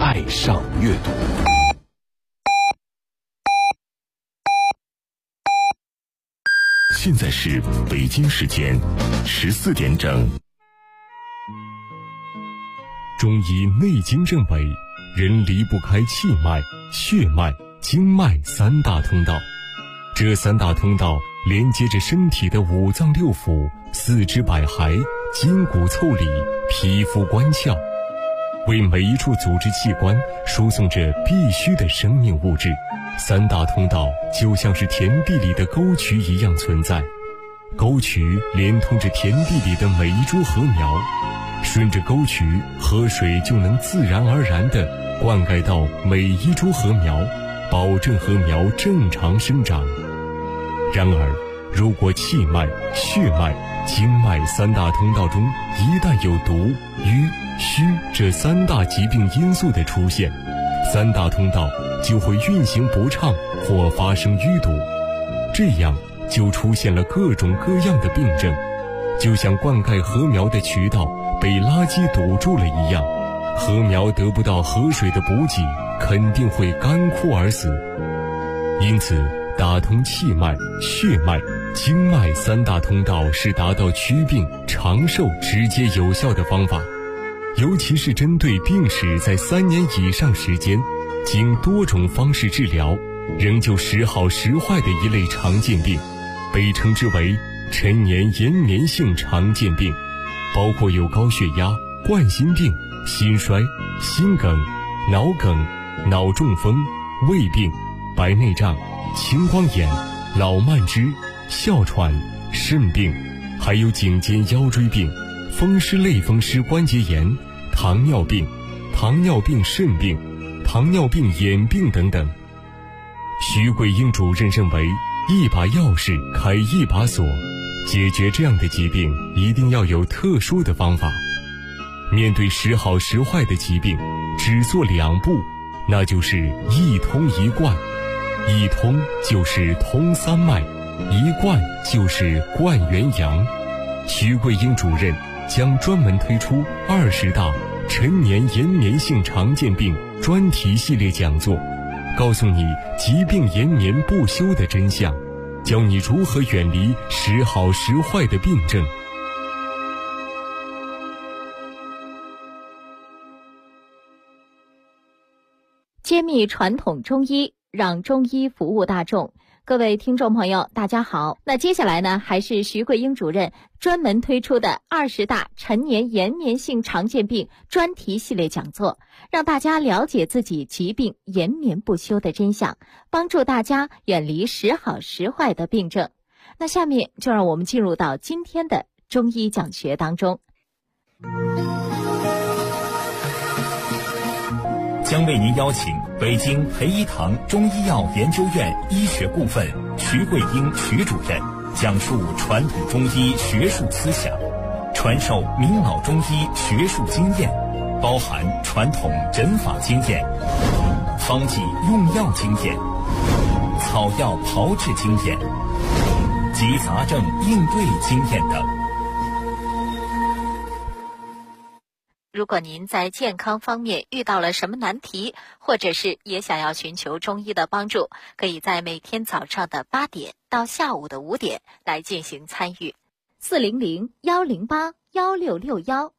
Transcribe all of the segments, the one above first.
爱上阅读。现在是北京时间14点整。中医内经认为，人离不开气脉、血脉、经脉三大通道。这三大通道连接着身体的五脏六腑、四肢百骸、筋骨腠理、皮肤关窍，为每一处组织器官输送着必须的生命物质。三大通道就像是田地里的沟渠一样存在，沟渠连通着田地里的每一株禾苗，顺着沟渠，河水就能自然而然地灌溉到每一株禾苗，保证禾苗正常生长。然而，如果气脉、血脉、经脉三大通道中一旦有毒、瘀、虚这三大疾病因素的出现，三大通道就会运行不畅或发生淤堵，这样就出现了各种各样的病症，就像灌溉禾苗的渠道被垃圾堵住了一样，禾苗得不到河水的补给，肯定会干枯而死。因此，打通气脉、血脉、经脉三大通道是达到祛病长寿直接有效的方法，尤其是针对病史在3年以上时间，经多种方式治疗仍旧时好时坏的一类常见病，被称之为陈年延绵性常见病，包括有高血压、冠心病、心衰、心梗、脑梗、脑中风、胃病、白内障、青光眼、脑慢支、哮喘、肾病，还有颈肩腰椎病、风湿类风湿关节炎、糖尿病、糖尿病肾病、糖尿病眼病等等。徐桂英主任认为，一把钥匙开一把锁，解决这样的疾病一定要有特殊的方法。面对时好时坏的疾病，只做2步，那就是一通一贯。一通就是通三脉，一贯就是贯元阳。徐桂英主任将专门推出20大陈年延绵性常见病专题系列讲座，告诉你疾病延绵不休的真相，教你如何远离时好时坏的病症。 揭秘传统中医，让中医服务大众。各位听众朋友，大家好。那接下来呢，还是徐桂英主任专门推出的20大陈年延绵性常见病专题系列讲座，让大家了解自己疾病延绵不休的真相，帮助大家远离时好时坏的病症。那下面就让我们进入到今天的中医讲学当中。 将为您邀请北京培一堂中医药研究院医学部分徐桂英徐主任讲述传统中医学术思想，传授明老中医学术经验，包含传统诊法经验、方剂用药经验、草药炮制经验及杂症应对经验等。 如果您在健康方面遇到了什么难题，或者是也想要寻求中医的帮助，可以在每天早上的8点到下午的5点来进行参与。400-108-1661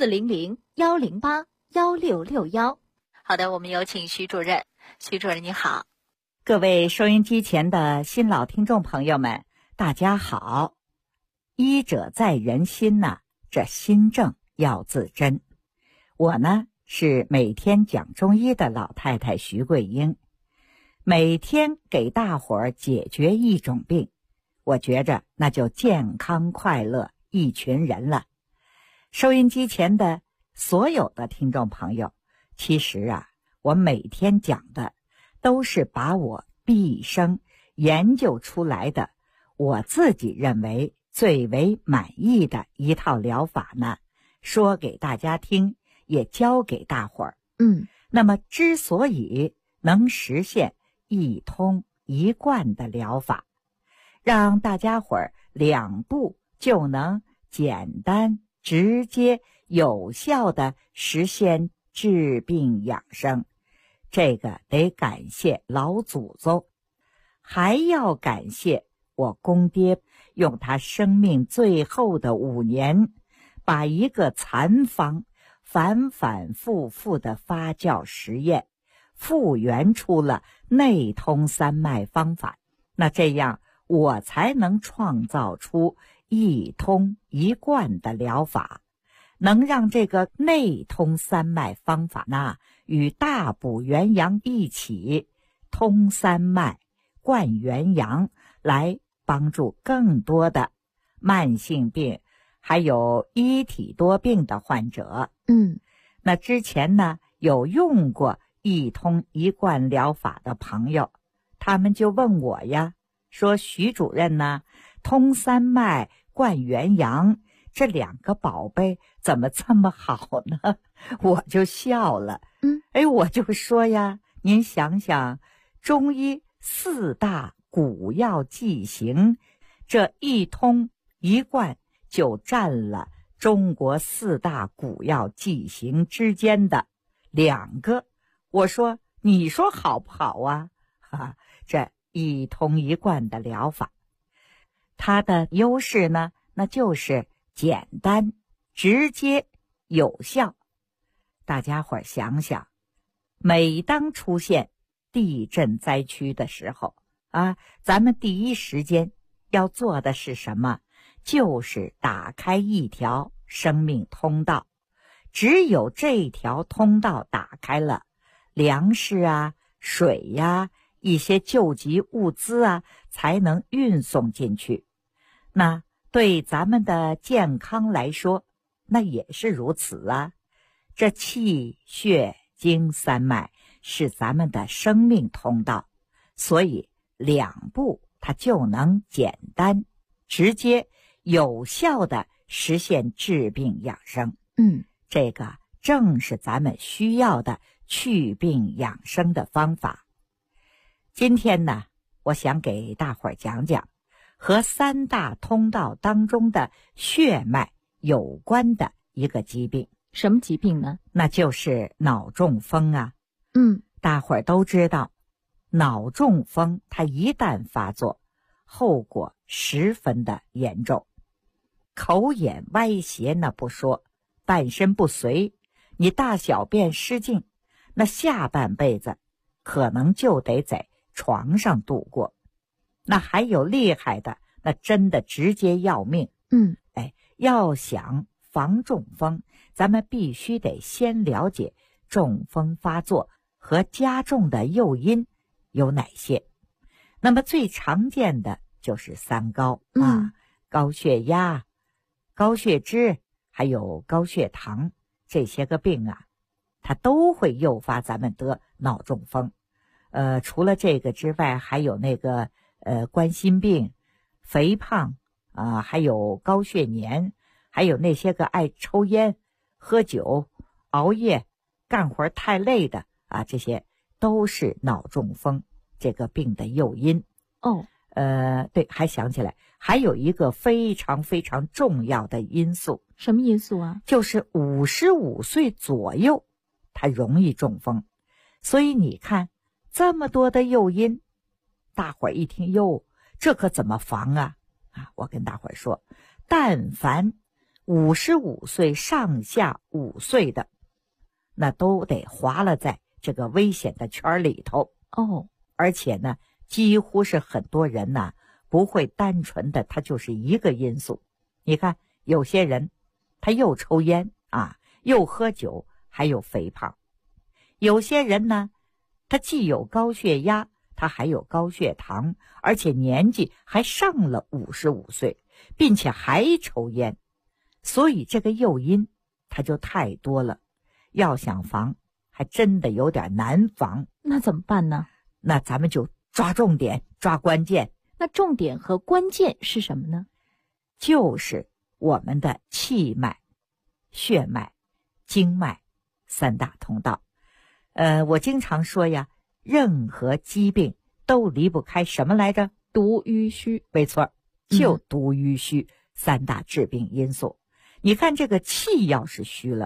400-108-1661。好的，我们有请徐主任。徐主任你好。 各位收音机前的新老听众朋友们，大家好。医者在人心呐，这心症要自珍。我呢是每天讲中医的老太太徐桂英，每天给大伙儿解决一种病，我觉着那就健康快乐一群人了。收音机前的所有的听众朋友，其实啊，我每天讲的都是把我毕生研究出来的，我自己认为最为满意的一套疗法呢，说给大家听，也教给大伙儿。那么之所以能实现一通一贯的疗法，让大家伙儿2步就能简单直接有效地实现治病养生，这个得感谢老祖宗，还要感谢我公爹，用他生命最后的5年，把一个残方反反复复的发酵实验，复原出了内通三脉方法。那这样我才能创造出一通一贯的疗法，能让这个内通三脉方法呢与大补元阳一起通三脉贯元阳，来帮助更多的慢性病还有一体多病的患者。那之前呢有用过一通一贯疗法的朋友，他们就问我呀，说徐主任呢，通三脉贯元阳这2个宝贝怎么这么好呢？我就笑了。我就说呀，您想想，中医4大古药剂型，这一通一贯就占了中国4大古药剂型之间的2个。我说，你说好不好啊？这一通一贯的疗法，它的优势呢，那就是简单、直接、有效。大家伙儿想想，每当出现地震灾区的时候咱们第一时间要做的是什么？就是打开一条生命通道。只有这条通道打开了，粮食水一些救急物资才能运送进去。那对咱们的健康来说，那也是如此这气血经三脉是咱们的生命通道，所以2步它就能简单、直接、有效地实现治病养生。这个正是咱们需要的祛病养生的方法。今天呢，我想给大伙儿讲讲和3大通道当中的血脉有关的一个疾病。 什么疾病呢？ 那就是脑中风大伙儿都知道，脑中风它一旦发作，后果十分的严重，口眼歪斜那不说，半身不遂，你大小便失禁，那下半辈子可能就得在床上度过。那还有厉害的，那真的直接要命。要想防中风，咱们必须得先了解中风发作和加重的诱因有哪些。那么最常见的就是3高高血压、高血脂还有高血糖，这些个病它都会诱发咱们得脑中风。除了这个之外，还有那个冠心病、肥胖还有高血粘，还有那些个爱抽烟、喝酒、熬夜、干活太累的这些都是脑中风这个病的诱因。对，还想起来，还有一个非常非常重要的因素。 什么因素啊？ 就是55岁左右，它容易中风。所以你看，这么多的诱因，大伙儿一听，哟，这可怎么防我跟大伙儿说，但凡55岁上下5岁的，那都得划了在这个危险的圈里头。而且呢，几乎是很多人不会单纯的他就是一个因素。你看有些人他又抽烟又喝酒，还有肥胖。有些人呢，他既有高血压，他还有高血糖，而且年纪还上了55岁，并且还抽烟。所以这个诱因它就太多了，要想防还真的有点难防。 那怎么办呢？ 那咱们就抓重点，抓关键。 那重点和关键是什么呢？ 就是我们的气脉、血脉、经脉3大通道。我经常说呀，任何疾病都离不开什么来着？ 毒瘀虚。 没错，就毒瘀虚3大致病因素。你看这个气要是虚了，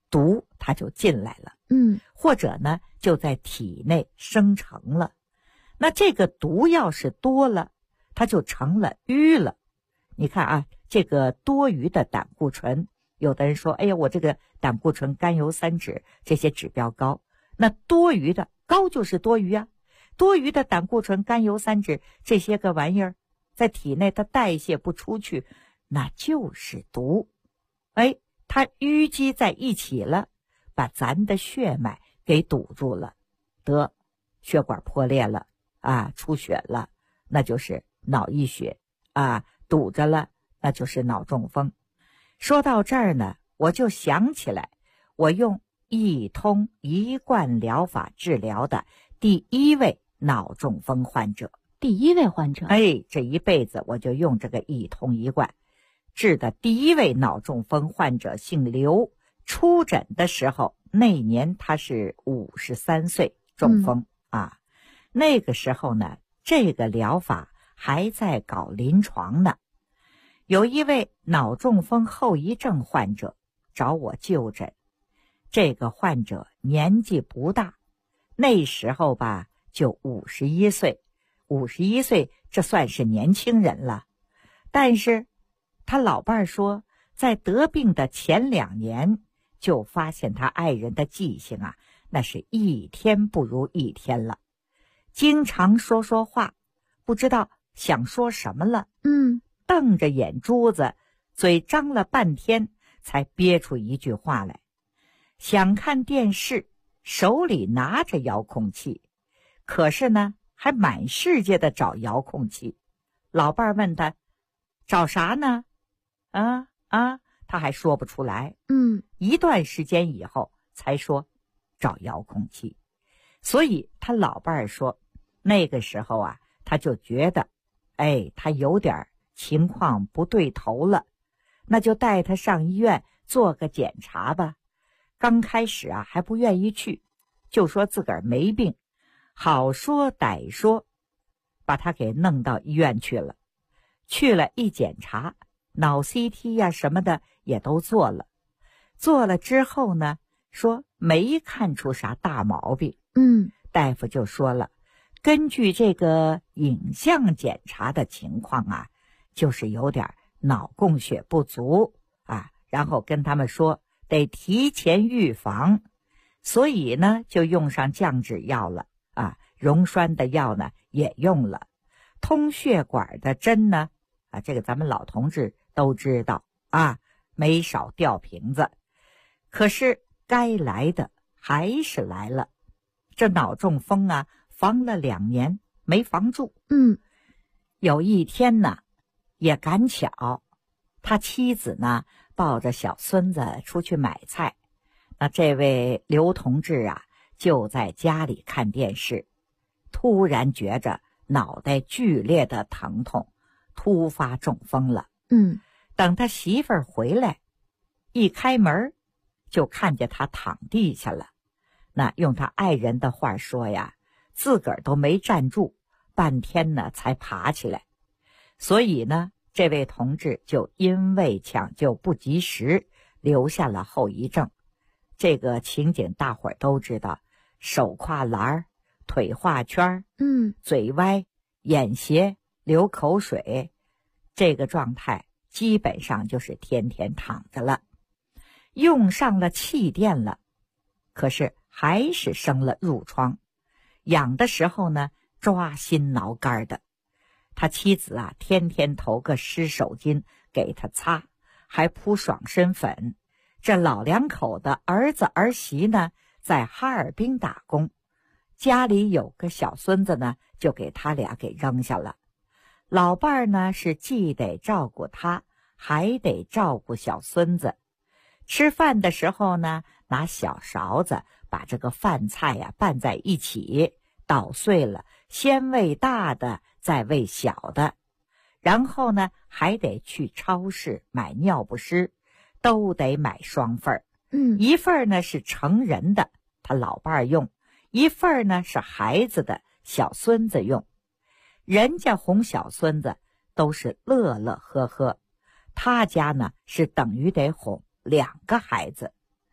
毒它就进来了，或者呢就在体内生成了。那这个毒要是多了，它就成了瘀了。你看啊，这个多余的胆固醇，有的人说，哎呀，我这个胆固醇、甘油三酯这些指标高，那多余的高就是多余啊。多余的胆固醇、甘油三酯这些个玩意儿，在体内它代谢不出去，那就是毒。它淤积在一起了，把咱的血脉给堵住了，得血管破裂了啊，出血了，那就是脑溢血啊，堵着了，那就是脑中风。说到这儿呢，我就想起来，我用一通一贯疗法治疗的第一位脑中风患者。 第一位患者？ 这一辈子我就用这个一通一贯治的第一位脑中风患者姓刘，出诊的时候那年他是53岁，中风啊。那个时候呢，这个疗法还在搞临床呢。有一位脑中风后遗症患者找我就诊，这个患者年纪不大，那时候吧就51岁，51岁这算是年轻人了。但是他老伴儿说，在得病的前2年就发现他爱人的记性啊，那是一天不如一天了，经常说话不知道想说什么了，瞪着眼珠子，嘴张了半天才憋出一句话来。想看电视，手里拿着遥控器，可是呢还满世界的找遥控器。老伴儿问他找啥呢？他还说不出来。一段时间以后才说找遥控器。所以他老伴儿说，那个时候啊，他就觉得他有点情况不对头了，那就带他上医院做个检查吧。刚开始啊还不愿意去，就说自个儿没病，好说歹说把他给弄到医院去了。去了一检查，脑 CT 呀什么的也都做了。做了之后呢，说没看出啥大毛病。大夫就说了，根据这个影像检查的情况啊，就是有点脑供血不足啊，然后跟他们说得提前预防，所以呢就用上降脂药了啊，溶栓的药呢也用了，通血管的针呢这个咱们老同志都知道啊，没少吊瓶子。可是该来的还是来了，这脑中风啊防了2年没防住。有一天呢也赶巧，他妻子呢抱着小孙子出去买菜，那这位刘同志啊就在家里看电视，突然觉着脑袋剧烈的疼痛，突发中风了。等他媳妇儿回来，一开门就看见他躺地下了。那用他爱人的话说呀，自个儿都没站住，半天呢才爬起来。所以呢，这位同志就因为抢救不及时，留下了后遗症。这个情景大伙儿都知道，手跨栏，腿画圈，嘴歪，眼斜，流口水，这个状态基本上就是天天躺着了。用上了气垫了，可是还是生了褥疮，痒的时候呢抓心挠肝的。他妻子啊天天投个湿手巾给他擦，还铺爽身粉。这老两口的儿子儿媳呢在哈尔滨打工，家里有个小孙子呢就给他俩给扔下了。老伴儿呢是既得照顾他，还得照顾小孙子。吃饭的时候呢，拿小勺子把这个饭菜呀拌在一起，捣碎了，先喂大的，再喂小的。然后呢，还得去超市买尿不湿，都得买双份儿。一份儿呢是成人的，他老伴儿用；一份儿呢是孩子的，小孙子用。人家哄小孙子都是乐乐呵呵，他家呢是等于得哄2个孩子。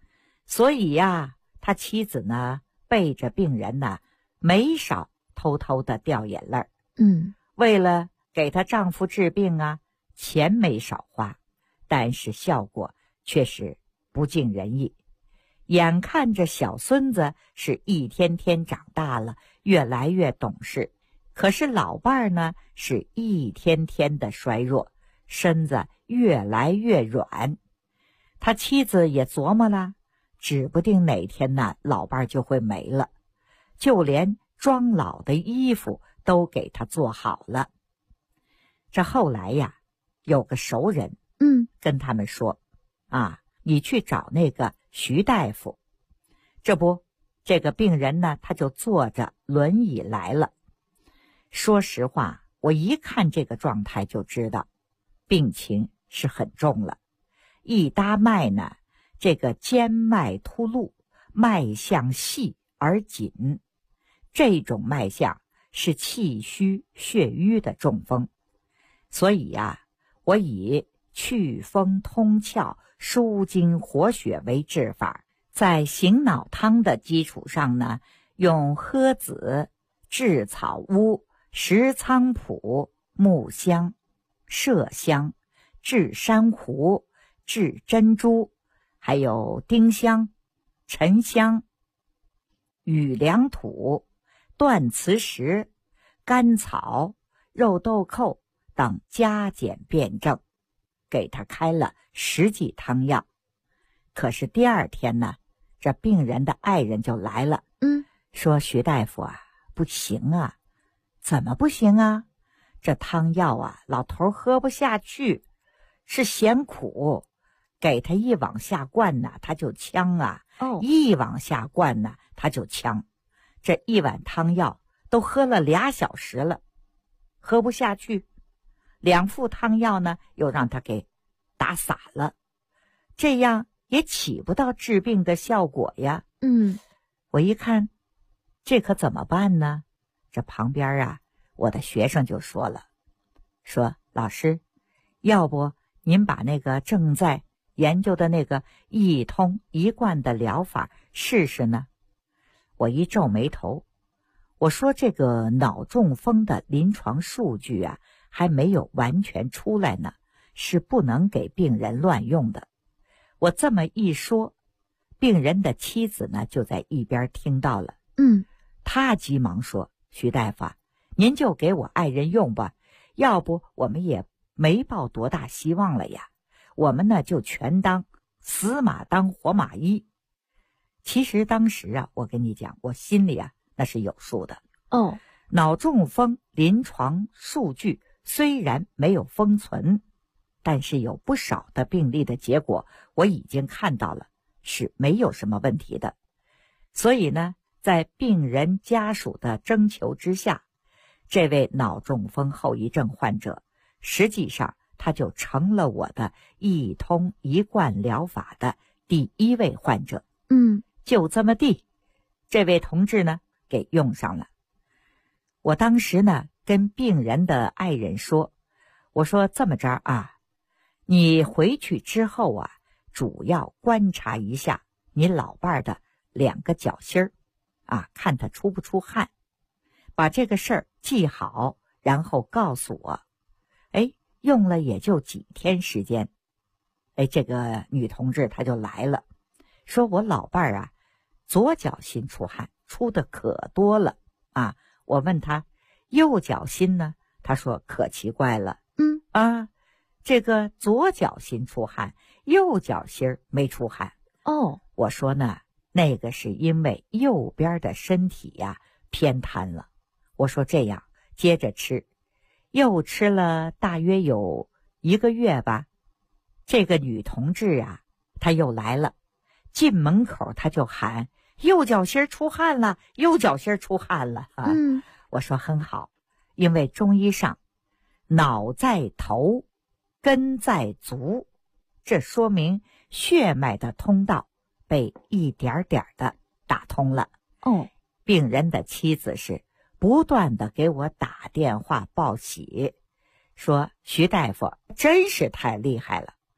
所以呀，他妻子呢背着病人呢没少偷偷的掉眼泪。为了给她丈夫治病啊，钱没少花，但是效果却是不尽人意。眼看着小孙子是一天天长大了，越来越懂事，可是老伴儿呢是一天天的衰弱，身子越来越软。他妻子也琢磨了，指不定哪天呢老伴儿就会没了，就连装老的衣服都给他做好了。这后来呀，有个熟人跟他们说啊，你去找那个徐大夫。这不，这个病人呢他就坐着轮椅来了。说实话，我一看这个状态就知道病情是很重了。一搭脉呢，这个肩脉突露，脉象细而紧，这种脉象是气虚血瘀的中风。所以呀，我以祛风通窍、舒筋活血为治法，在醒脑汤的基础上呢，用诃子、炙草乌、石菖蒲、木香、麝香、炙珊瑚、炙珍珠，还有丁香、沉香、羽良土、断磁石、甘草、肉豆蔻等加减辩证，给他开了10剂汤药。可是第二天呢，这病人的爱人就来了，说徐大夫啊，不行啊。怎么不行啊？这汤药啊，老头喝不下去，是嫌苦，给他一往下灌呢，他就呛啊，一往下灌呢，他就呛。这一碗汤药都喝了2小时了，喝不下去。2副汤药呢，又让他给打洒了，这样也起不到治病的效果呀。我一看，这可怎么办呢？这旁边啊，我的学生就说了，说老师，要不您把那个正在研究的那个一通一贯的疗法试试呢？我一皱眉头，我说这个脑中风的临床数据啊，还没有完全出来呢，是不能给病人乱用的。我这么一说，病人的妻子呢就在一边听到了。他急忙说，徐大夫啊，您就给我爱人用吧，要不我们也没抱多大希望了呀。我们呢就全当死马当活马医。其实当时啊，我跟你讲，我心里啊那是有数的。脑中风临床数据虽然没有封存，但是有不少的病例的结果我已经看到了，是没有什么问题的。所以呢，在病人家属的征求之下，这位脑中风后遗症患者实际上他就成了我的一通一贯疗法的第1位患者。就这么地，这位同志呢给用上了。我当时呢跟病人的爱人说，我说这么着啊，你回去之后啊，主要观察一下你老伴的2个脚心儿啊，看他出不出汗，把这个事儿记好，然后告诉我。用了也就几天时间，这个女同志她就来了，说我老伴儿啊，左脚心出汗，出的可多了啊。我问她右脚心呢，她说可奇怪了，这个左脚心出汗，右脚心没出汗。我说呢，那个是因为右边的身体呀偏瘫了。我说这样接着吃，又吃了大约有1个月吧。这个女同志啊，她又来了，进门口她就喊右脚心出汗了，右脚心出汗了啊。我说很好，因为中医上脑在头，根在足，这说明血脉的通道被一点点的打通了。病人的妻子是不断的给我打电话报喜，说徐大夫真是太厉害了。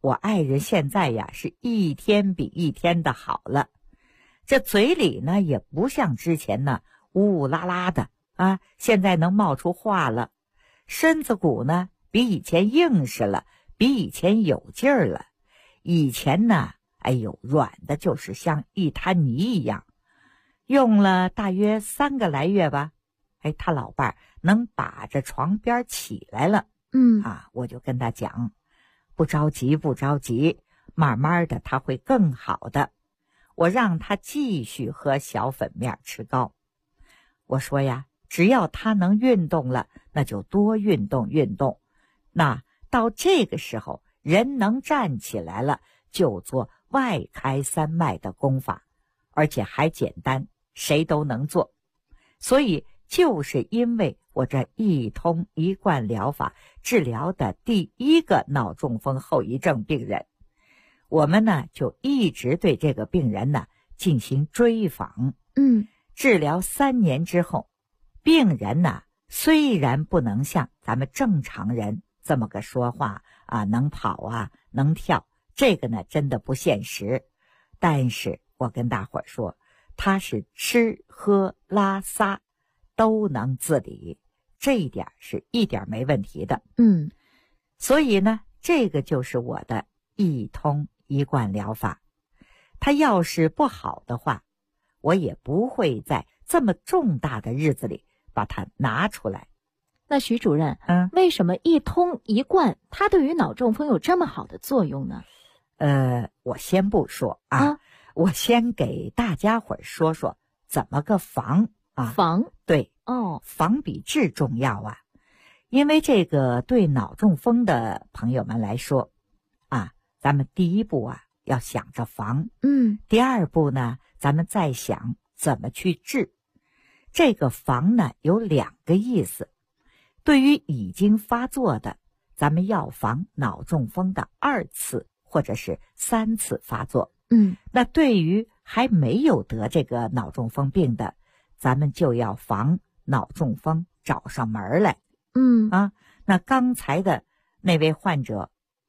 我爱人现在呀是一天比一天的好了，这嘴里呢也不像之前呢呜呜啦啦的啊，现在能冒出话了。身子骨呢比以前硬实了，比以前有劲儿了。以前呢，哎呦，软的就是像一滩泥一样。用了大约3个来月吧，哎，他老伴儿能把着床边起来了。我就跟他讲，不着急，不着急，慢慢的他会更好的。我让他继续喝小粉面吃糕。我说呀，只要他能运动了，那就多运动运动。那到这个时候，人能站起来了，就做外开三脉的功法，而且还简单，谁都能做。所以就是因为我这一通一贯疗法治疗的第一个脑中风后遗症病人，我们呢就一直对这个病人呢进行追访。治疗3年之后，病人呢虽然不能像咱们正常人这么个说话啊，能跑啊，能跳，这个呢真的不现实。但是我跟大伙儿说，他是吃喝拉撒都能自理，这一点是一点没问题的。所以呢，这个就是我的一通一贯疗法。他要是不好的话，我也不会在这么重大的日子里把它拿出来。 那徐主任，为什么一通一贯它对于脑中风有这么好的作用呢？ 我先不说啊，我先给大家伙儿说说怎么个防啊。 防？ 对，防比治重要啊。因为这个对脑中风的朋友们来说啊，咱们第一步啊要想着防，第二步呢，咱们再想怎么去治。这个防呢有2个意思。对于已经发作的，咱们要防脑中风的2次或者是3次发作。那对于还没有得这个脑中风病的，咱们就要防脑中风找上门来。那刚才的那位患者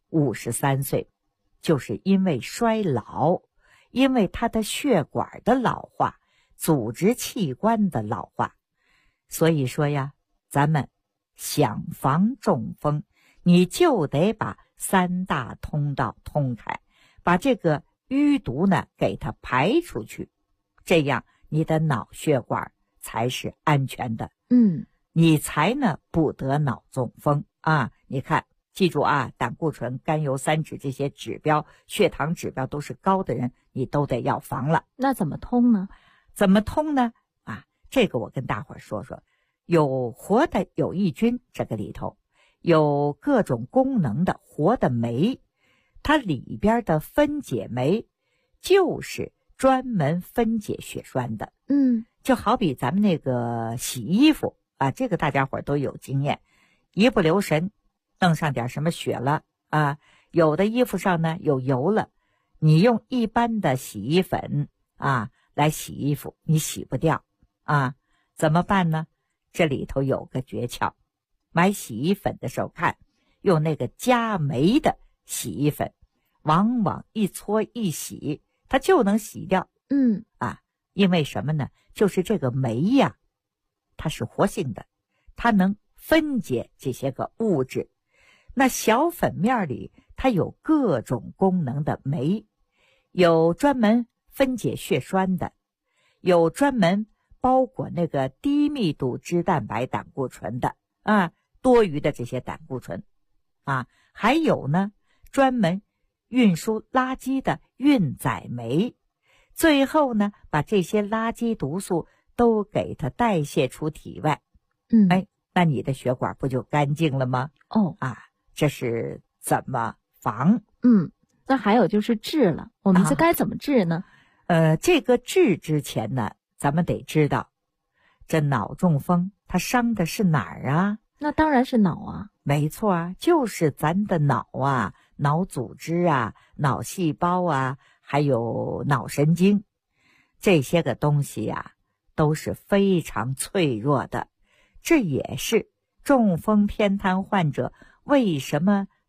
53岁，就是因为衰老，因为他的血管的老化，组织器官的老化。所以说呀，咱们想防中风，你就得把3大通道通开，把这个淤毒呢给它排出去，这样你的脑血管才是安全的。你才呢不得脑中风啊。你看，记住啊，胆固醇、甘油三酯这些指标，血糖指标都是高的人，你都得要防了。 那怎么通呢？ 怎么通呢？这个我跟大伙儿说说。有活的有益菌，这个里头有各种功能的活的酶，它里边的分解酶就是专门分解血栓的。就好比咱们那个洗衣服啊，这个大家伙都有经验，一不留神弄上点什么血了啊，有的衣服上呢有油了，你用一般的洗衣粉啊来洗衣服，你洗不掉啊，怎么办呢？这里头有个诀窍，买洗衣粉的时候看，用那个加酶的洗衣粉，往往一搓一洗，它就能洗掉。因为什么呢？就是这个酶呀，它是活性的，它能分解这些个物质。那小粉面里它有各种功能的酶，有专门分解血栓的，有专门包裹那个低密度脂蛋白胆固醇的多余的这些胆固醇还有呢专门运输垃圾的运载酶，最后呢把这些垃圾毒素都给它代谢出体外。那你的血管不就干净了吗？这是怎么防？ 那还有就是治了，我们这该怎么治呢？ 这个治之前呢，咱们得知道，这脑中风它伤的是哪儿啊？ 那当然是脑啊。 没错啊，就是咱的脑啊，脑组织啊，脑细胞啊，还有脑神经，这些个东西呀，都是非常脆弱的。这也是中风偏瘫患者为什么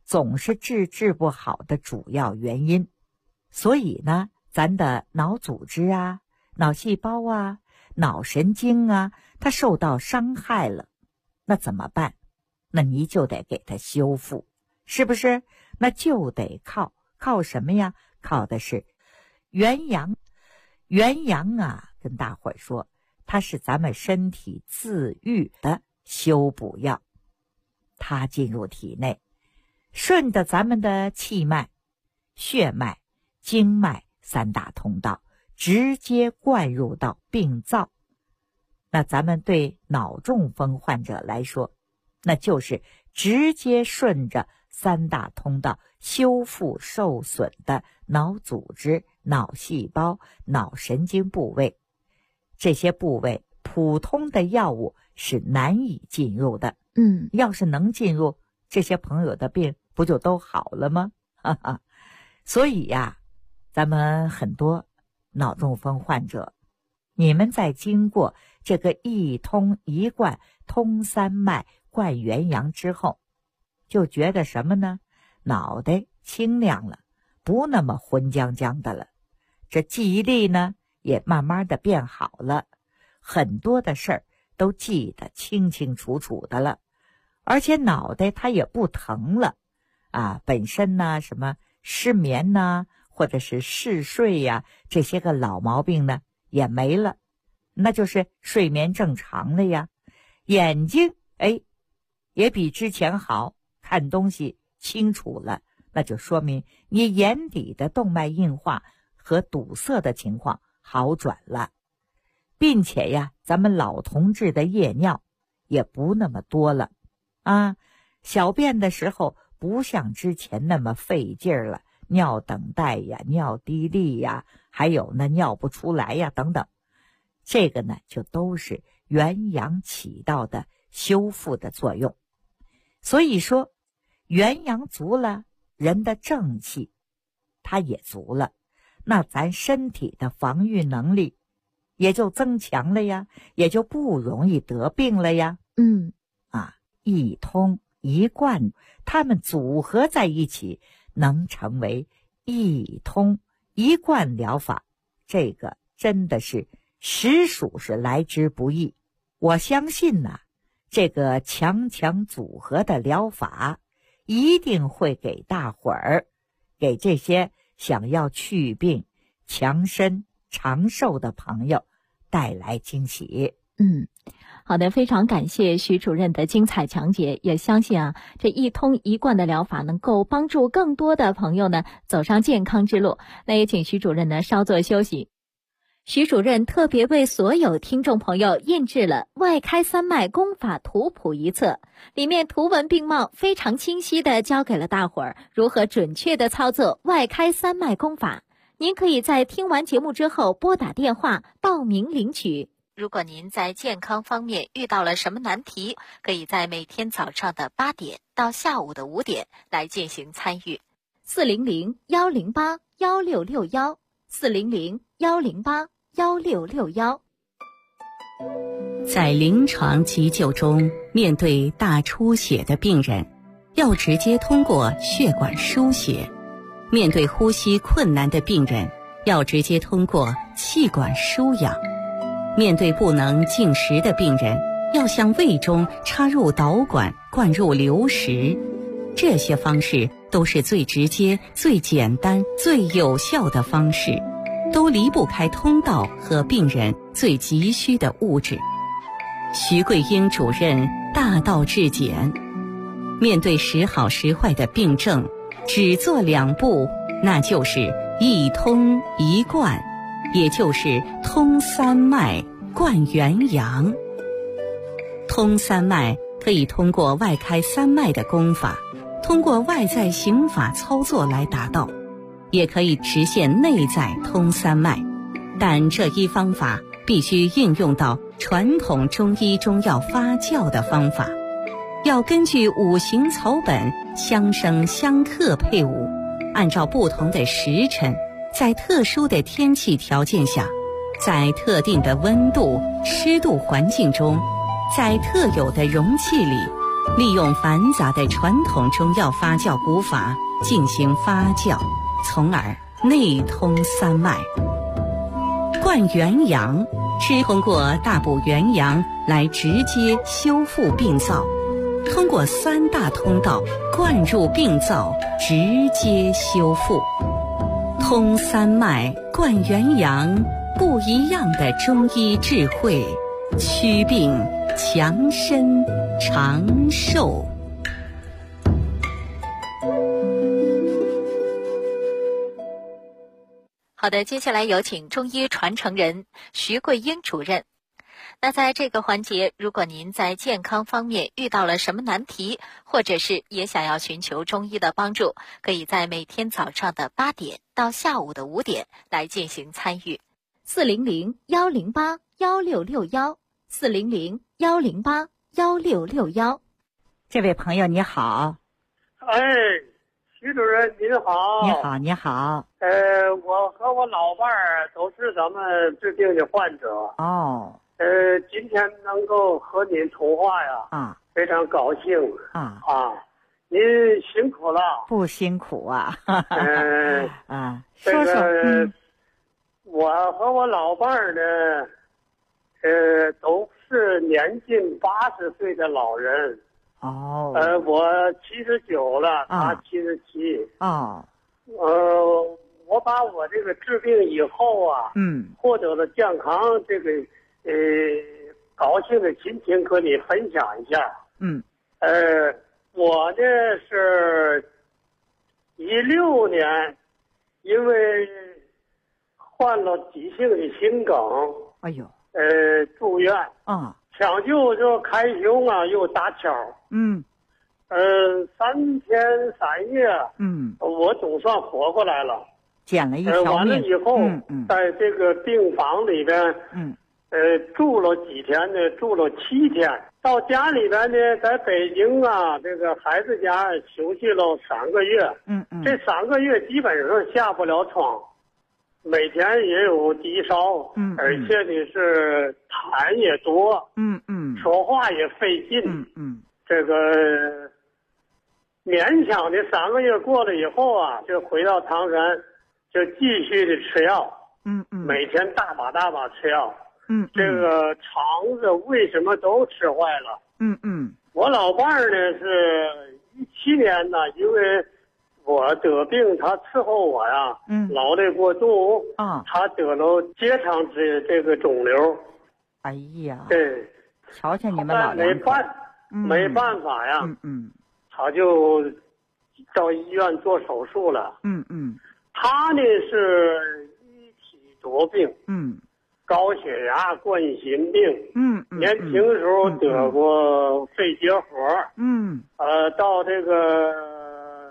总是治不好的主要原因。所以呢，咱的脑组织啊、脑细胞啊、脑神经啊，它受到伤害了，那怎么办？那你就得给它修复，是不是？那就得靠什么呀？靠的是元阳。元阳啊，跟大伙儿说，它是咱们身体自愈的修补药。它进入体内，顺着咱们的气脉、血脉、经脉三大通道，直接灌入到病灶。那咱们对脑中风患者来说，那就是直接顺着三大通道修复受损的脑组织、脑细胞、脑神经部位。这些部位普通的药物是难以进入的。要是能进入，这些朋友的病不就都好了吗？所以呀，咱们很多脑中风患者，你们在经过这个一通一贯通三脉灌元阳之后，就觉得什么呢？脑袋清亮了，不那么昏将将的了。这记忆力呢，也慢慢的变好了，很多的事儿都记得清清楚楚的了，而且脑袋它也不疼了啊。本身呢，什么失眠呐，或者是嗜睡呀，这些个老毛病呢也没了，那就是睡眠正常了呀。眼睛也比之前好，看东西清楚了，那就说明你眼底的动脉硬化和堵塞的情况好转了，并且呀，咱们老同志的夜尿也不那么多了啊，小便的时候不像之前那么费劲儿了，尿等待呀、尿滴沥呀，还有呢尿不出来呀等等，这个呢就都是元阳起到的修复的作用。所以说元阳足了，人的正气它也足了，那咱身体的防御能力也就增强了呀，也就不容易得病了呀。一通一贯，它们组合在一起，能成为一通一贯疗法，这个真的是实属是来之不易。我相信呢，这个强组合的疗法一定会给大伙儿，给这些想要祛病、强身、长寿的朋友带来惊喜。 好的，非常感谢徐主任的精彩讲解，也相信啊，这一通一贯的疗法能够帮助更多的朋友呢走上健康之路。那也请徐主任呢稍作休息。徐主任特别为所有听众朋友印制了外开三脉功法图谱一册，里面图文并茂，非常清晰地教给了大伙儿如何准确地操作外开三脉功法。您可以在听完节目之后拨打电话报名领取。如果您在健康方面遇到了什么难题，可以在每天早上的8点到下午的5点来进行参与。400-108-1661 400-108-1661。 在临床急救中，面对大出血的病人，要直接通过血管输血；面对呼吸困难的病人，要直接通过气管输氧；面对不能进食的病人，要向胃中插入导管灌入流食。这些方式都是最直接、最简单、最有效的方式，都离不开通道和病人最急需的物质。徐桂英主任大道至简，面对时好时坏的病症，只做2步，那就是一通一贯，也就是通三脉灌元阳。通三脉可以通过外开三脉的功法，通过外在刑法操作来达到，也可以实现内在通三脉，但这一方法必须运用到传统中医中药发酵的方法，要根据五行草本相生相克配伍，按照不同的时辰，在特殊的天气条件下，在特定的温度、湿度环境中，在特有的容器里， 利用繁杂的传统中药发酵古法进行发酵，从而内通三脉。灌元阳是通过大补元阳来直接修复病灶，通过三大通道灌入病灶，直接修复。通三脉、灌元阳，不一样的中医智慧，祛病强身长寿。 好的，接下来有请中医传承人徐桂英主任。那在这个环节，如果您在健康方面遇到了什么难题，或者是也想要寻求中医的帮助，可以在每天早上的8点到下午的5点来进行参与。400-108-1661，400-108-1661。 这位朋友你好。 哎，徐主任您好。 你好，你好。 我和我老伴儿都是咱们治病的患者。 哦。 今天能够和您通话呀，非常高兴您辛苦了。 不辛苦啊。 说说。 我和我老伴儿呢，都是年近80岁的老人。 哦。 我79了，他77。我把我这个治病以后啊，获得了健康这个高兴的心情和你分享一下。我呢是16年，因为患了急性的心梗，住院抢救就开胸啊，又搭桥。3天3夜，我总算活过来了， 捡了一条命。 完了以后，在这个病房里边，住了几天呢？住了7天。到家里边呢，在北京啊，这个孩子家休息了3个月。这3个月基本上下不了床，每天也有低烧，而且呢是痰也多，说话也费劲，这个勉强的3个月过了以后啊，就回到唐山，就继续的吃药，每天大把吃药，这个肠子胃什么都吃坏了，我老伴儿呢是17年呢，因为我得病，他伺候我呀，劳累过度，他得了结肠支这个肿瘤。 哎呀， 对， 瞧瞧你们老两口。 没办法呀，他就到医院做手术了。他呢是一体多病，高血压、冠心病，年轻时候得过肺结核，到这个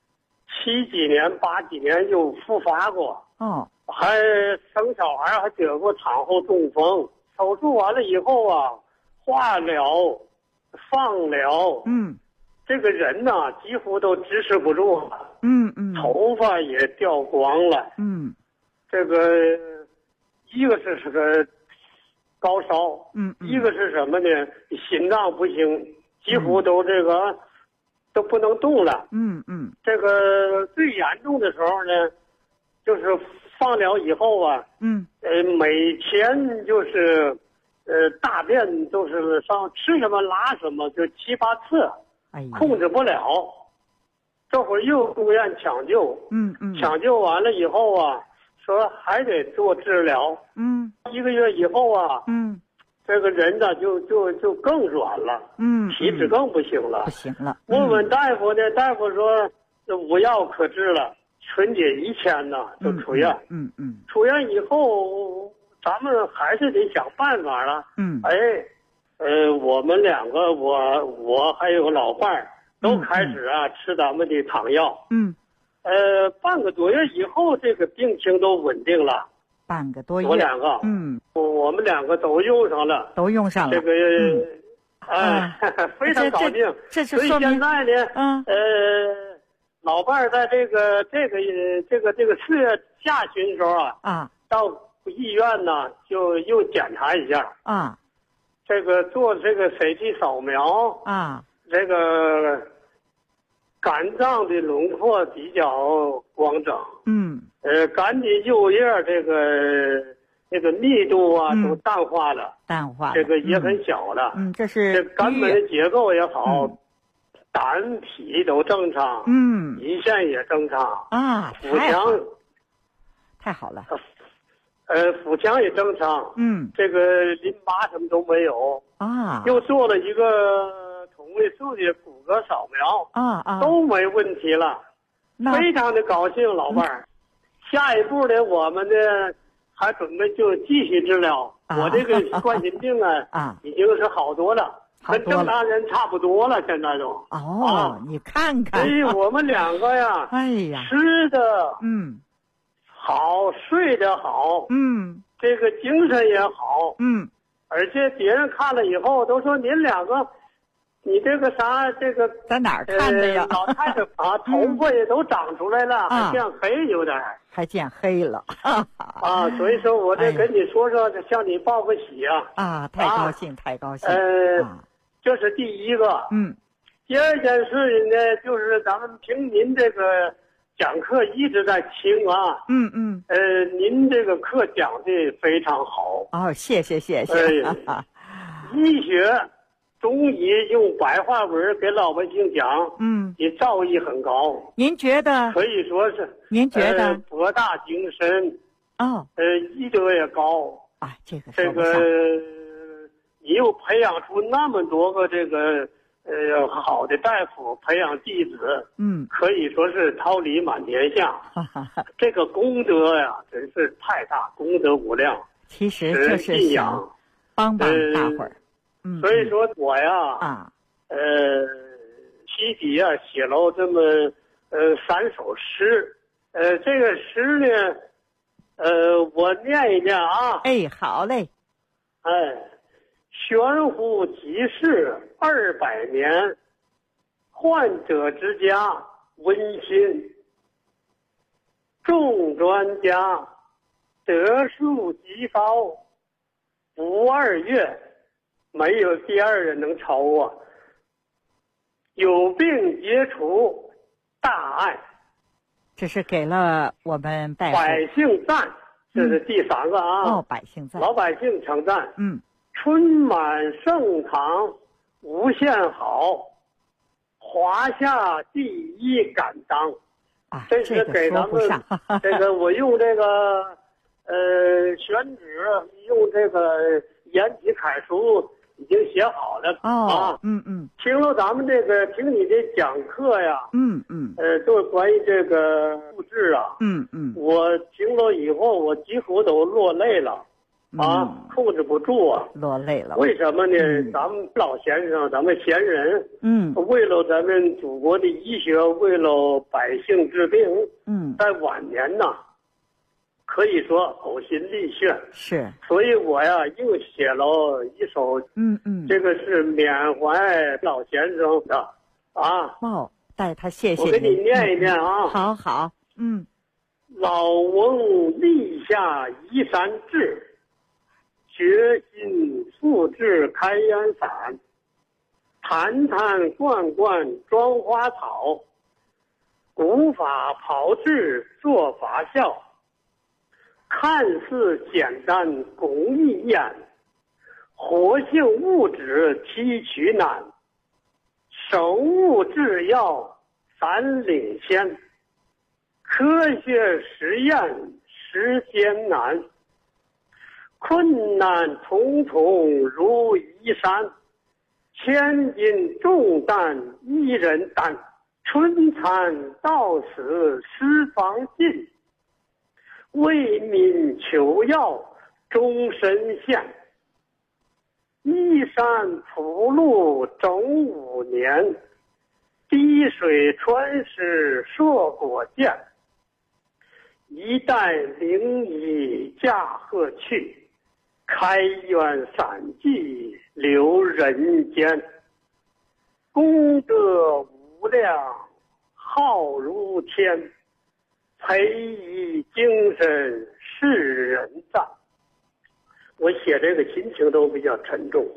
7几年、8几年又复发过，还生小孩还得过产后中风。手术完了以后啊，化疗、放疗，这个人呐，几乎都支持不住了，头发也掉光了，这个一个是个高烧，一个是什么呢？心脏不行，几乎都这个都不能动了，这个最严重的时候呢，就是放疗以后啊，每天就是大便都是上吃什么拉什么，就7、8次，控制不了。这会儿又住院抢救，抢救完了以后啊，说还得做治疗，1个月以后啊，这个人呢就更软了，体质更不行了，问问大夫呢，大夫说无药可治了，春节一天呢就出院，出院以后咱们还是得想办法了，我们2个我还有老伴儿都开始啊吃咱们的汤药，半个多月以后这个病情都稳定了， 半个多月， 我2个，我们2个都用上了，这个非常高兴，所以现在呢，老伴儿在这个4月下旬的时候啊，到医院呢就又检查一下，这个做这个 CT 扫描这个肝脏的轮廓比较光整，肝的右叶这个密度啊都淡化了，这个也很小了， 这是这肝门的结构也好，胆脾都正常，胰腺也正常啊， 腹腔太好了， 腹腔也正常，这个淋巴什么都没有啊， 又做了一个同位素的骨骼扫描都没问题了，非常的高兴，老伴儿。下一步呢，我们呢还准备就继续治疗。我这个冠心病已经是好多了，跟正常人差不多了，现在都。 你看看。 所以我们两个呀，吃的好，睡得好，这个精神也好，而且别人看了以后都说您两个，你这个啥，这个在哪儿看的呀？ 老太太头发也都长出来了，还见黑有点， 还见黑了所以说我这跟你说说，向你报个喜太高兴，太高兴。 这是第一个。第二件事呢，就是咱们凭您这个讲课一直在听您这个课讲的非常好。 谢谢。 医学、中医用白话文给老百姓讲，你造诣很高。 您觉得？ 可以说是。 您觉得？ 博大精深。医德也高。 这个你又培养出那么多个这个好的大夫，培养弟子，可以说是桃李满天下。这个功德呀，真是太大，功德无量。 其实就是信仰， 帮大伙儿。 所以说我呀，题底写了这么3首诗，这个诗呢，我念一念啊。 好嘞。 悬壶济世200年，患者之家温馨。众专家得数极高，不2月，没有第2人能超我。有病皆除大爱， 这是给了我们百姓赞，这是第3个百姓赞， 老百姓称赞。春满盛唐无限好，华夏第一敢当。这是给咱们这个我用这个选址，用这个颜体楷书已经写好了听了咱们这个听你的讲课呀，就是关于这个复制我听了以后我几乎都落泪了。控制不住落泪了。 为什么呢？咱们老先生，咱们贤人，为了咱们祖国的医学，为了百姓治病，在晚年可以说呕心沥血。 是。 所以我呀，又写了一首，这个是缅怀老先生的代他谢谢我给你念一念好。 老翁立下移山志，决心复制开元散，坛坛罐罐装花草，古法炮制做法效，看似简单工艺艳，活性物质提取难，生物制药咱领先，科学实验实艰难，困难重重如移山，千斤重担一人担，春蚕到死丝方尽，为民求药终身献，依山铺路整5年，滴水穿石硕果见，一代灵医驾鹤去，开元散记留人间，功德无量浩如天，培以精神世人赞。我写这个心情都比较沉重，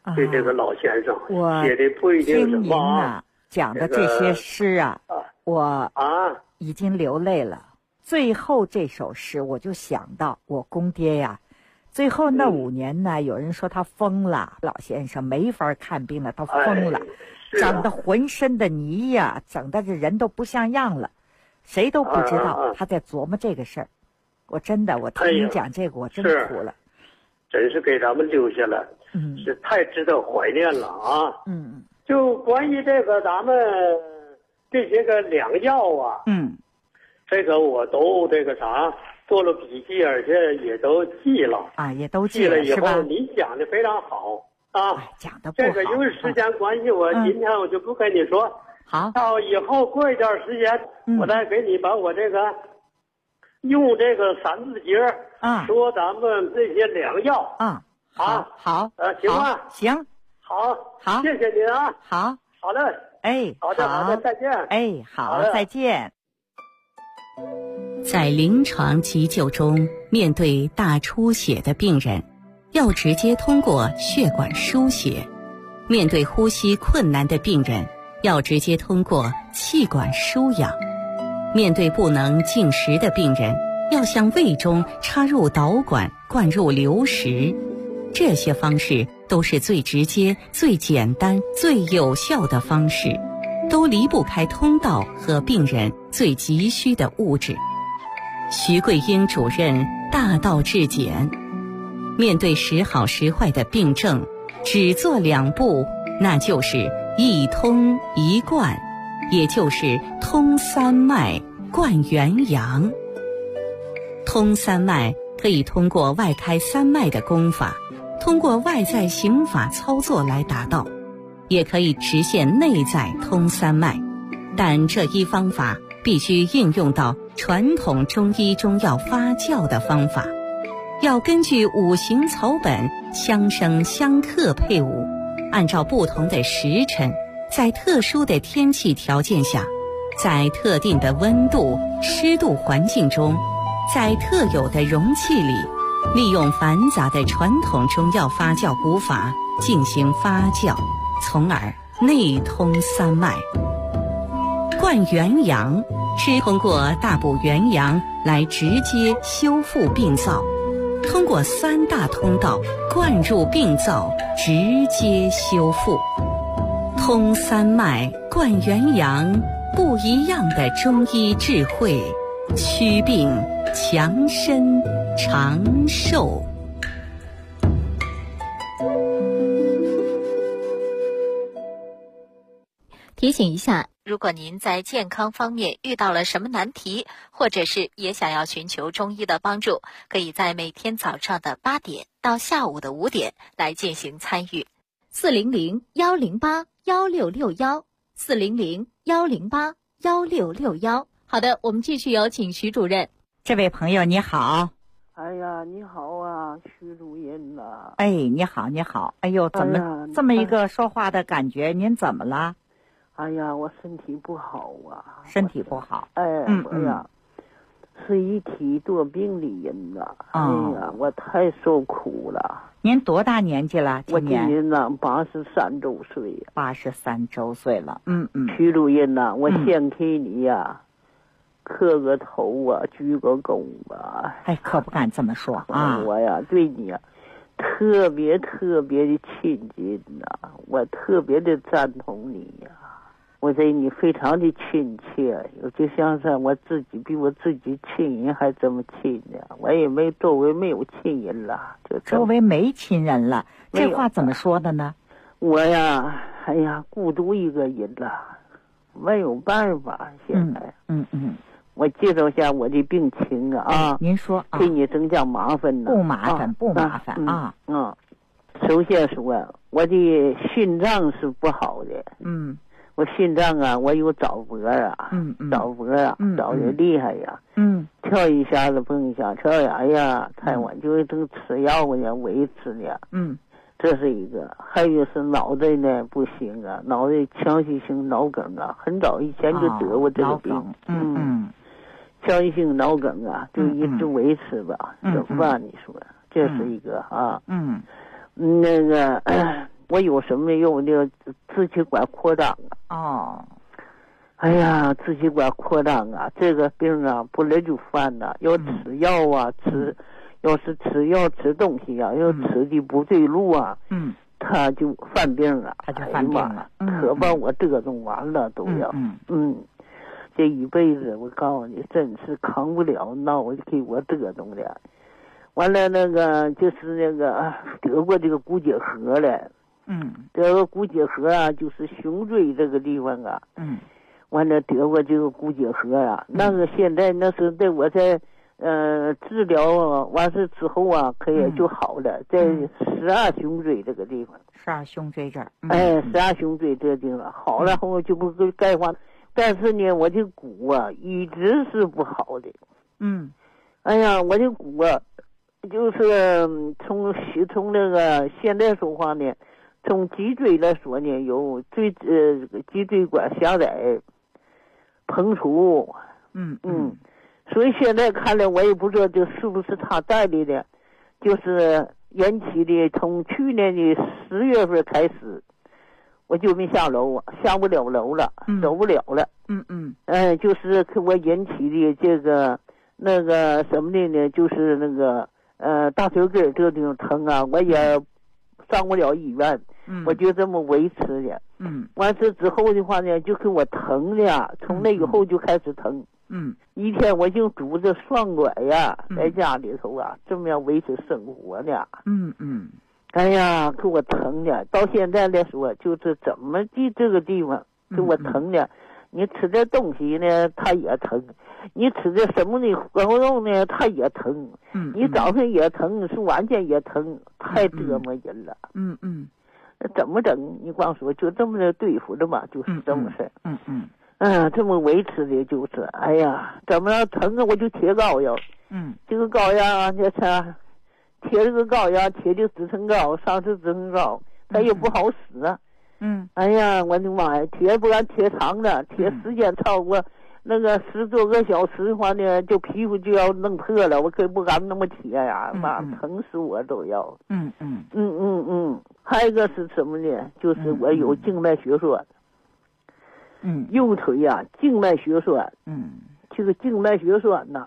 对这个老先生我写的不一定是听您啊讲的这些诗啊，我已经流泪了。最后这首诗，我就想到我公爹呀，最后那5年呢，有人说他疯了，老先生没法看病了，他疯了，长得浑身的泥呀，整的这人都不像样了，谁都不知道他在琢磨这个事儿。我真的，我听你讲这个，我真哭了。 真是给咱们留下了，是太值得怀念了啊！就关于这个咱们这些个良药啊，这个我都这个啥做了笔记，而且也都记了啊，也都记了以后， 是吧？ 你讲的非常好啊， 讲的不好。 这个因为时间关系，我今天我就不跟你说。 好， 到以后过一段时间，我再给你把我这个用这个3字节说咱们这些良药好， 行吗？ 行， 好，谢谢您啊，好的，好的，再见， 好，再见。 在临床急救中，面对大出血的病人，要直接通过血管输血；面对呼吸困难的病人，要直接通过气管输氧；面对不能进食的病人，要向胃中插入导管灌入流食。这些方式都是最直接、最简单、最有效的方式，都离不开通道和病人最急需的物质。徐桂英主任大道至简，面对时好时坏的病症，只做2步，那就是一通一灌，也就是通3脉灌元阳。通3脉可以通过外开3脉的功法，通过外在刑法操作来达到，也可以实现内在通3脉，但这一方法必须应用到传统中医中药发酵的方法，要根据5行草本相生相克配伍，按照不同的时辰，在特殊的天气条件下，在特定的温度、湿度环境中，在特有的容器里，利用繁杂的传统中药发酵古法进行发酵，从而内通3脉。灌元阳是通过大补元阳来直接修复病灶，通过3大通道灌入病灶，直接修复。通3脉灌元阳，不一样的中医智慧，祛病强身长寿。 提醒一下，如果您在健康方面遇到了什么难题，或者是也想要寻求中医的帮助，可以在每天早上的8点到下午的5点来进行参与。400-108-1661，400-108-1661。好的，我们继续有请徐主任。 这位朋友你好。 哎呀，你好啊，徐主任呐。 你好，你好。哎呦，怎么这么一个说话的感觉？您怎么了？ 哎呀，我身体不好啊。 身体不好。 我呀，是一体多病的人呐。哎呀，我太受苦了。 您多大年纪了？ 我今年呢83周岁。 83周岁了。 徐主任呐，我先给你呀，磕个头啊，鞠个躬吧。 可不敢这么说啊！ 我呀，对你呀，特别特别的亲近呐，我特别的赞同你呀。我对你非常的亲切，就像是我自己比我自己亲人还这么亲呢。我也周围没有亲人了， 周围没亲人了，这话怎么说的呢？ 我呀，孤独一个人了，没有办法。现在，我介绍一下我的病情啊。 您说， 给你增加麻烦呢？ 不麻烦，不麻烦啊。 首先说，我的心脏是不好的。我心脏啊，我有早搏啊，早搏啊，早的厉害呀。跳一下子蹦一下，跳崖呀，太晚就都吃药呢，维持呢。这是一个。还有是脑袋呢不行啊，脑袋强迫性脑梗啊，很早以前就得过这个病。强迫性脑梗啊，就一直维持吧。怎么办？你说这是一个啊。那个我有什么有那个支气管扩张啊。 哦。 哎呀，支气管扩张啊，这个病啊不来就犯了，要吃药啊，要是吃药吃东西啊，要吃的不对路啊，他就犯病了， 他就犯病了， 可把我折腾完了都要，这一辈子我告诉你，真是扛不了，那我就给我折腾的，完了那个就是那个得过这个骨结核了，得过骨结核啊，就是胸椎这个地方啊，完了得过这个骨结核啊，那个现在那是在我在治疗完事之后啊，可以就好了，在12胸椎这个地方 ，12胸椎这儿 ，12胸椎这个地方好了后就不是钙化，但是呢，我的骨啊一直是不好的，哎呀，我的骨啊，就是从那个现在说话呢，从脊椎来说呢，有脊椎管狭窄。膨出，所以现在看来，我也不知道这是不是他带来的，就是延期的，从去年的10月份开始，我就没下楼啊，下不了楼了，走不了了，就是我引起的这个那个什么的呢，就是那个大腿根这个地方疼啊，我也上不了医院。我就这么维持的，完事之后的话呢，就给我疼的，从那以后就开始疼，一天我就拄着双拐呀，在家里头啊，这么样维持生活的，哎呀，给我疼的，到现在来说，就是怎么的这个地方给我疼的，你吃点东西呢，它也疼，你吃点什么的活肉呢，它也疼，你早上也疼，是晚间也疼，太折磨人了，怎么整？你光说就这么的对付着吧，就是这么事这么维持的就是，哎呀，怎么样疼啊？我就贴膏药，这个膏药啊，这贴这个膏药，贴的止疼膏，上次止疼膏，它也不好使啊，哎呀，我的妈呀，贴不敢贴长了，贴时间超过那个10多个小时的话呢，就皮肤就要弄破了，我可不敢那么贴呀，妈疼死我都要，还有一个是什么呢？就是我有静脉血栓，右腿啊静脉血栓，这个静脉血栓呐，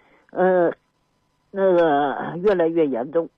那个越来越严重，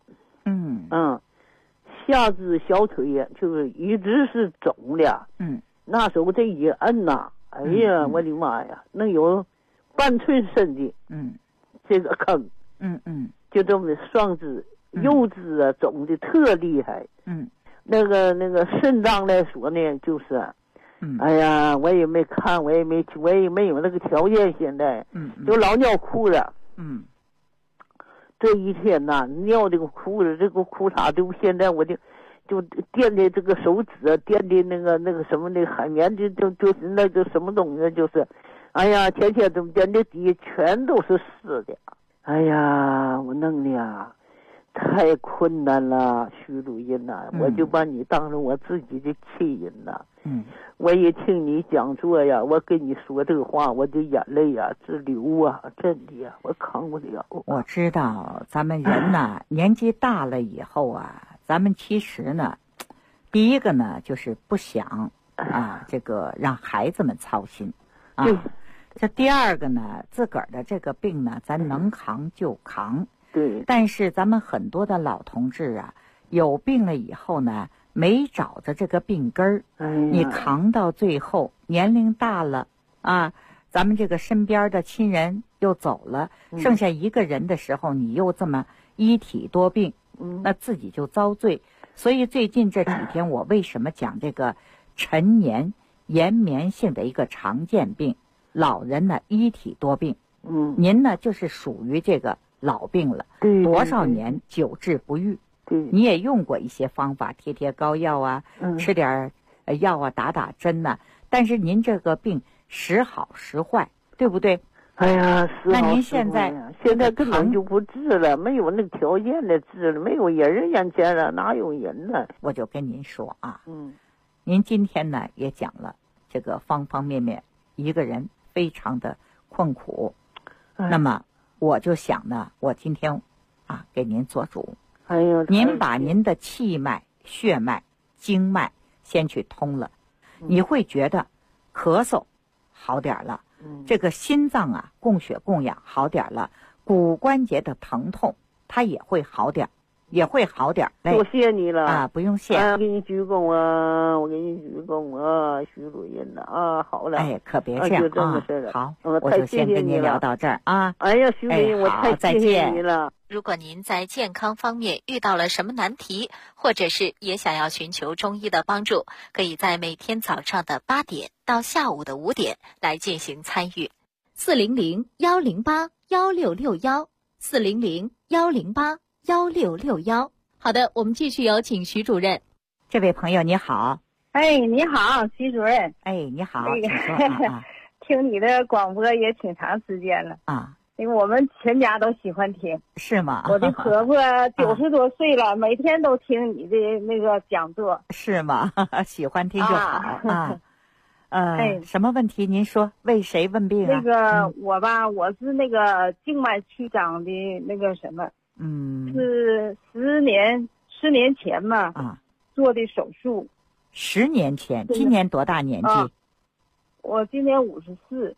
下肢小腿呀，就是一直是肿的，那时候这一摁呐，哎呀，我的妈呀，能有半寸深的，这个坑，就这么双肢。右肢啊肿的特厉害，那个肾脏来说呢，就是，哎呀，我也没看，我也没有那个条件，现在，就老尿裤了，这一天呐，尿这个裤子，这个裤衩就现在我就垫的这个手指，垫的那个什么那个海绵的，就是那个什么东西，就是，哎呀，天天都垫的底全都是湿的，哎呀，我弄的呀。太困难了，徐主任呐，我就把你当成我自己的亲人呐。我也听你讲座呀，我跟你说这个话，我的眼泪呀直流啊，真的呀，我扛不了。 我知道咱们人呐，年纪大了以后啊，咱们其实呢，第一个呢就是不想这个让孩子们操心啊。这第二个呢，自个儿的这个病呢，咱能扛就扛。 对， 但是咱们很多的老同志啊，有病了以后呢，没找着这个病根儿，你扛到最后，年龄大了啊，咱们这个身边的亲人又走了，剩下一个人的时候，你又这么一体多病，那自己就遭罪。所以最近这几天，我为什么讲这个陈年延绵性的一个常见病，老人呢一体多病，您呢就是属于这个。老病了，多少年久治不愈，你也用过一些方法，贴膏药啊，吃点药啊，打针呐，但是您这个病时好时坏，对不对？ 哎呀， 那您现在根本就不治了，没有那个条件的治了，没有人眼前了，哪有人呢？ 我就跟您说啊，您今天呢也讲了这个方方面面，一个人非常的困苦，那么。我就想呢，我今天给您做主。 哎呦， 您把您的气脉、血脉经脉先去通了，你会觉得咳嗽好点了，这个心脏啊供血供氧好点了，骨关节的疼痛它也会好点。 多谢你了啊！不用谢。 我给你鞠躬啊！我给你鞠躬啊！徐主任呐啊，好了。 哎，可别这样就这么事了。 好，我就先跟您聊到这儿啊。 哎呀，徐主任，我太谢谢你了。 如果您在健康方面遇到了什么难题，或者是也想要寻求中医的帮助，可以在每天早上的8点到下午的5点来进行参与。400-108-1661，400-108-1661。好的，我们继续有请徐主任。 这位朋友你好。 哎，你好，徐主任。 哎，你好， 请说啊。 听你的广播也挺长时间了啊， 因为我们全家都喜欢听。 是吗？ 我的婆婆90多岁了，每天都听你的那个讲座。 是吗？喜欢听就好啊。什么问题？您说，为谁问病啊？ 那个我吧，我是那个静脉曲张的那个什么，是10年前嘛，做的手术。 10年前，今年多大年纪？ 我今年54。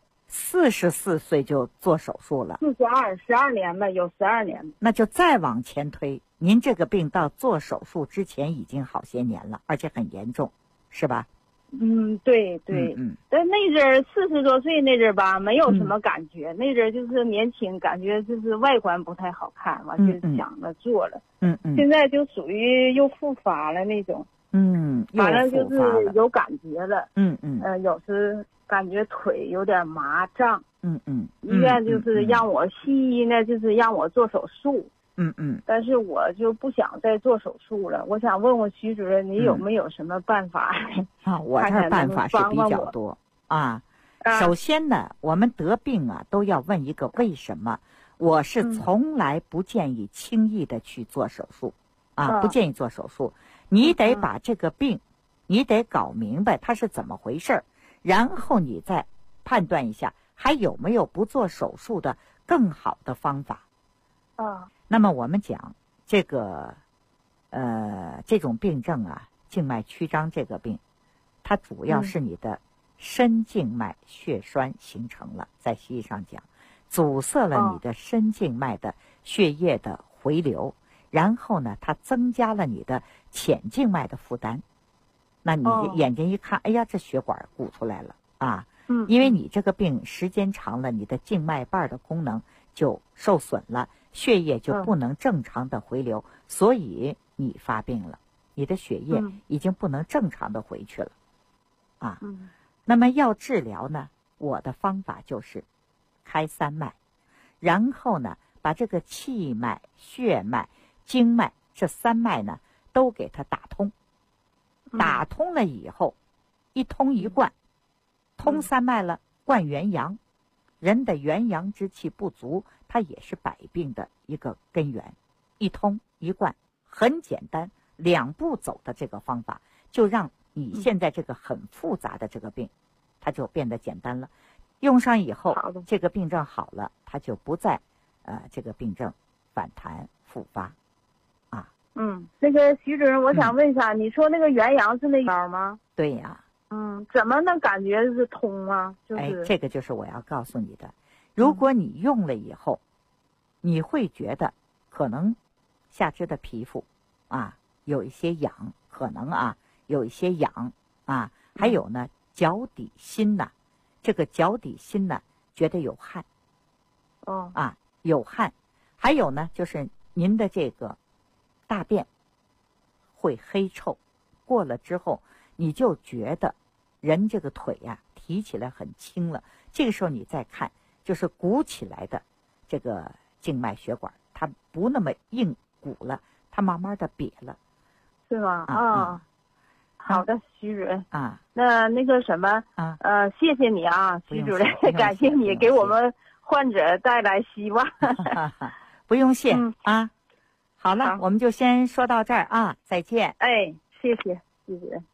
44岁就做手术了。 12年吧，有12年。 那就再往前推，您这个病到做手术之前已经好些年了，而且很严重，是吧？ 对。但那阵儿40多岁那阵儿吧，没有什么感觉。那阵儿就是年轻，感觉就是外观不太好看，完就想着做了。现在就属于又复发了那种。反正就是有感觉了。有时感觉腿有点麻胀。医院就是让我西医呢，就是让我做手术。但是我就不想再做手术了。我想问问徐主任，你有没有什么办法？ 我这儿办法是比较多啊。首先呢，我们得病啊都要问一个为什么。我是从来不建议轻易的去做手术不建议做手术。你得把这个病，你得搞明白它是怎么回事，然后你再判断一下还有没有不做手术的更好的方法。那么我们讲这个这种病症啊，静脉曲张这个病，它主要是你的深静脉血栓形成了，在西医上讲阻塞了你的深静脉的血液的回流，然后呢它增加了你的浅静脉的负担。那你眼睛一看，哎呀，这血管鼓出来了啊。因为你这个病时间长了，你的静脉瓣的功能就受损了，血液就不能正常的回流，所以你发病了，你的血液已经不能正常的回去了那么要治疗呢，我的方法就是开3脉，然后呢把这个气脉、血脉、经脉这3脉呢都给它打通。打通了以后，一通一贯，通3脉了，贯元阳。人的元阳之气不足，它也是百病的一个根源。一通一贯，很简单，2步走的这个方法，就让你现在这个很复杂的这个病，它就变得简单了。用上以后，这个病症好了，它就不再这个病症反弹复发那个徐主任，我想问一下，你说那个元阳是那招吗？ 对呀。 怎么能感觉是通啊？ 这个就是我要告诉你的。如果你用了以后，你会觉得可能下肢的皮肤有一些痒，可能有一些痒还有呢脚底心呐，这个脚底心呢觉得有汗有汗，还有呢就是您的这个大便会黑臭，过了之后你就觉得人这个腿提起来很轻了，这个时候你再看，就是鼓起来的这个静脉血管，它不那么硬鼓了，它慢慢的瘪了， 是吗？好的，徐主任那个什么谢谢你徐主任，感谢你给我们患者带来希望。 不用谢好了，我们就先说到这儿再见。 谢谢徐主任。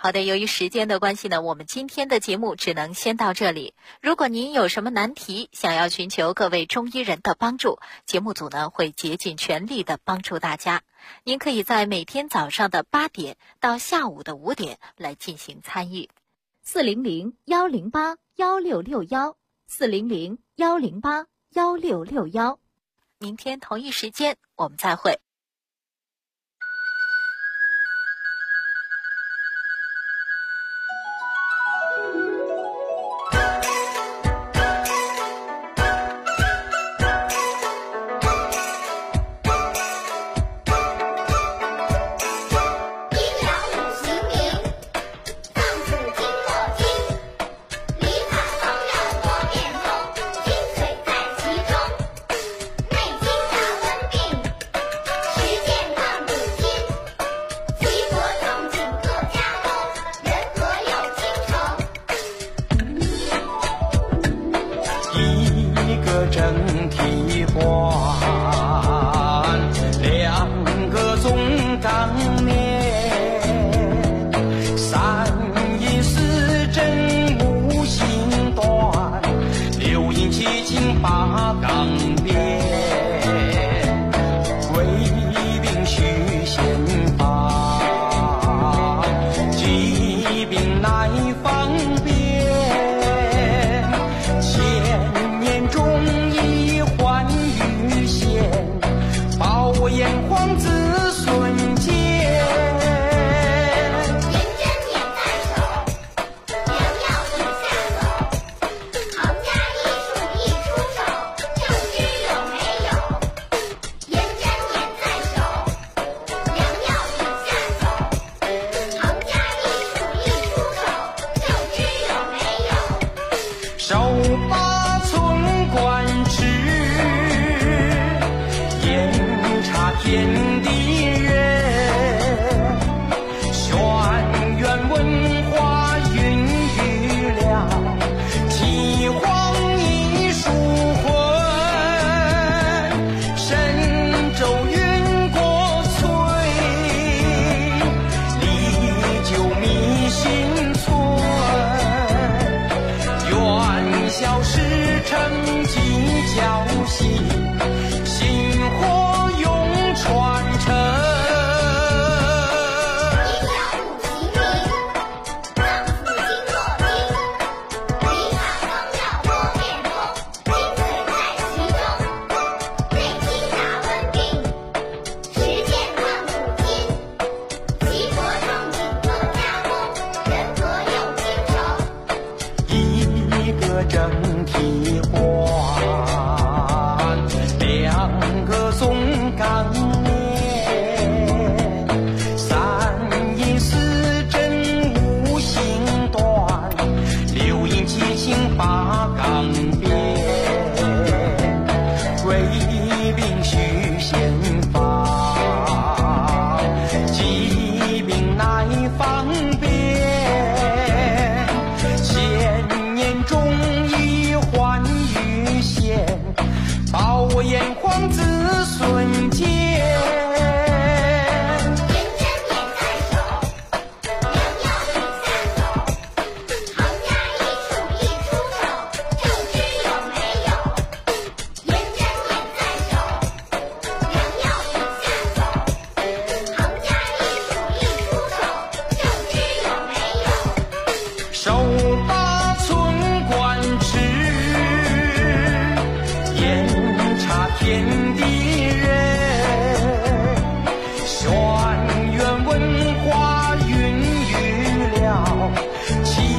好的，由于时间的关系呢，我们今天的节目只能先到这里。如果您有什么难题，想要寻求各位中医人的帮助，节目组呢会竭尽全力的帮助大家。您可以在每天早上的8点到下午的5点来进行参与。400-108-1661，400-108-1661。明天同一时间我们再会。 玄元文化孕育了